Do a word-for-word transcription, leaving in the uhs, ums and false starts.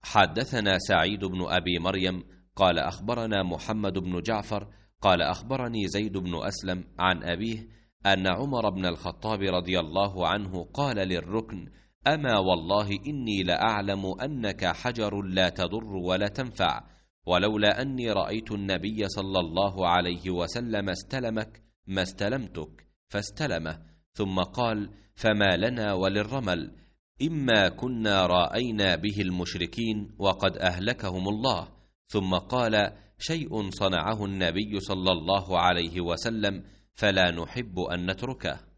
حدثنا سعيد بن أبي مريم قال أخبرنا محمد بن جعفر قال أخبرني زيد بن أسلم عن أبيه أن عمر بن الخطاب رضي الله عنه قال للركن: أما والله إني لأعلم أنك حجر لا تضر ولا تنفع، ولولا أني رأيت النبي صلى الله عليه وسلم استلمك ما استلمتك، فاستلمه، ثم قال: فما لنا وللرمل، إما كنا رأينا به المشركين وقد أهلكهم الله. ثم قال: شيء صنعه النبي صلى الله عليه وسلم فلا نحب أن نتركه.